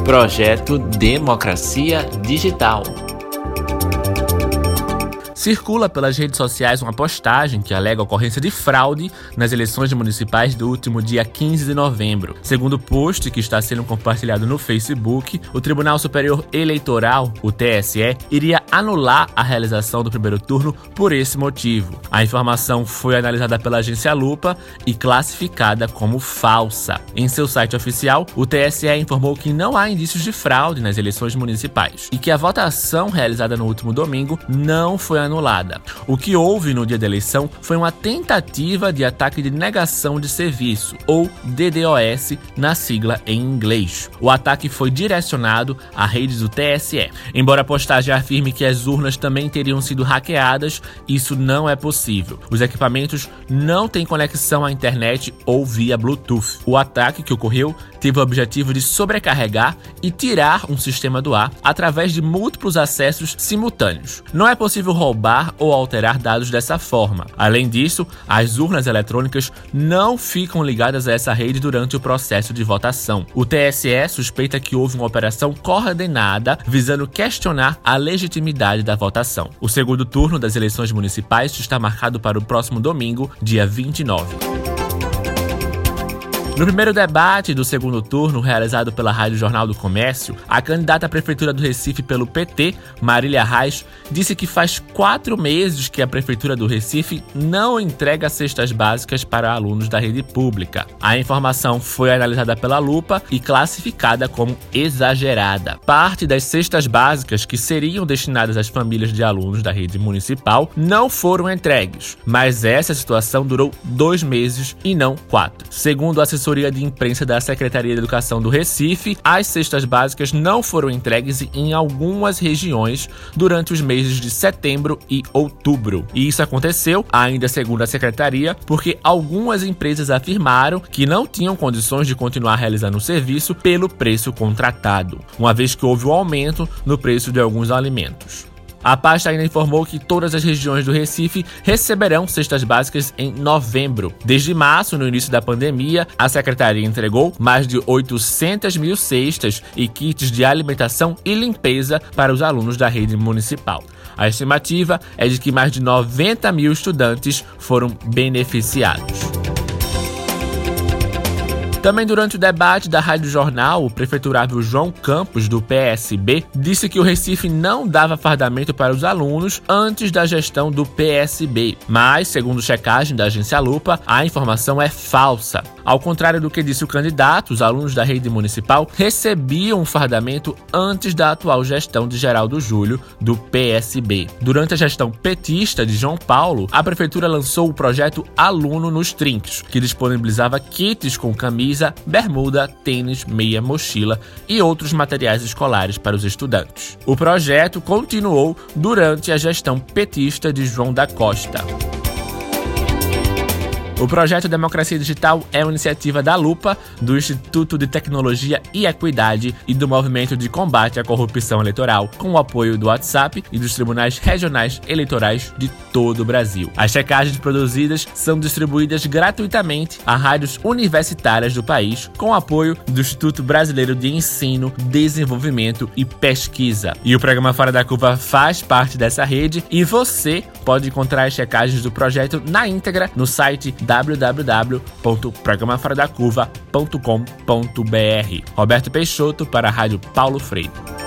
Projeto Democracia Digital. Circula pelas redes sociais uma postagem que alega a ocorrência de fraude nas eleições municipais do último dia 15 de novembro. Segundo o post que está sendo compartilhado no Facebook, o Tribunal Superior Eleitoral, o TSE, iria anular a realização do primeiro turno por esse motivo. A informação foi analisada pela agência Lupa e classificada como falsa. Em seu site oficial, o TSE informou que não há indícios de fraude nas eleições municipais e que a votação realizada no último domingo não foi anulada. O que houve no dia da eleição foi uma tentativa de ataque de negação de serviço, ou DDoS na sigla em inglês. O ataque foi direcionado à rede do TSE. Embora a postagem afirme que as urnas também teriam sido hackeadas, isso não é possível. Os equipamentos não têm conexão à internet ou via Bluetooth. O ataque que ocorreu teve o objetivo de sobrecarregar e tirar um sistema do ar através de múltiplos acessos simultâneos. Não é possível roubar ou alterar dados dessa forma. Além disso, as urnas eletrônicas não ficam ligadas a essa rede durante o processo de votação. O TSE suspeita que houve uma operação coordenada visando questionar a legitimidade da votação. O segundo turno das eleições municipais está marcado para o próximo domingo, dia 29. No primeiro debate do segundo turno, realizado pela Rádio Jornal do Comércio, a candidata à Prefeitura do Recife pelo PT, Marília Reis, disse que faz 4 meses que a Prefeitura do Recife não entrega cestas básicas para alunos da rede pública. A informação foi analisada pela Lupa e classificada como exagerada. Parte das cestas básicas que seriam destinadas às famílias de alunos da rede municipal não foram entregues, mas essa situação durou 2 meses e não 4. Segundo a assessoria de imprensa da Secretaria de Educação do Recife, as cestas básicas não foram entregues em algumas regiões durante os meses de setembro e outubro. E isso aconteceu, ainda segundo a Secretaria, porque algumas empresas afirmaram que não tinham condições de continuar realizando o serviço pelo preço contratado, uma vez que houve um aumento no preço de alguns alimentos. A pasta ainda informou que todas as regiões do Recife receberão cestas básicas em novembro. Desde março, no início da pandemia, a Secretaria entregou mais de 800 mil cestas e kits de alimentação e limpeza para os alunos da rede municipal. A estimativa é de que mais de 90 mil estudantes foram beneficiados. Também durante o debate da Rádio Jornal, o prefeiturável João Campos, do PSB, disse que o Recife não dava fardamento para os alunos antes da gestão do PSB. Mas, segundo checagem da agência Lupa, a informação é falsa. Ao contrário do que disse o candidato, os alunos da rede municipal recebiam um fardamento antes da atual gestão de Geraldo Júlio, do PSB. Durante a gestão petista de João Paulo, a prefeitura lançou o projeto Aluno nos Trinques, que disponibilizava kits com camisa, bermuda, tênis, meia, mochila e outros materiais escolares para os estudantes. O projeto continuou durante a gestão petista de João da Costa. O projeto Democracia Digital é uma iniciativa da Lupa, do Instituto de Tecnologia e Equidade e do Movimento de Combate à Corrupção Eleitoral, com o apoio do WhatsApp e dos tribunais regionais eleitorais de todo o Brasil. As checagens produzidas são distribuídas gratuitamente a rádios universitárias do país, com o apoio do Instituto Brasileiro de Ensino, Desenvolvimento e Pesquisa. E o programa Fora da Curva faz parte dessa rede e você pode encontrar as checagens do projeto na íntegra no site www.programaforadacurva.com.br. Roberto Peixoto para a Rádio Paulo Freire.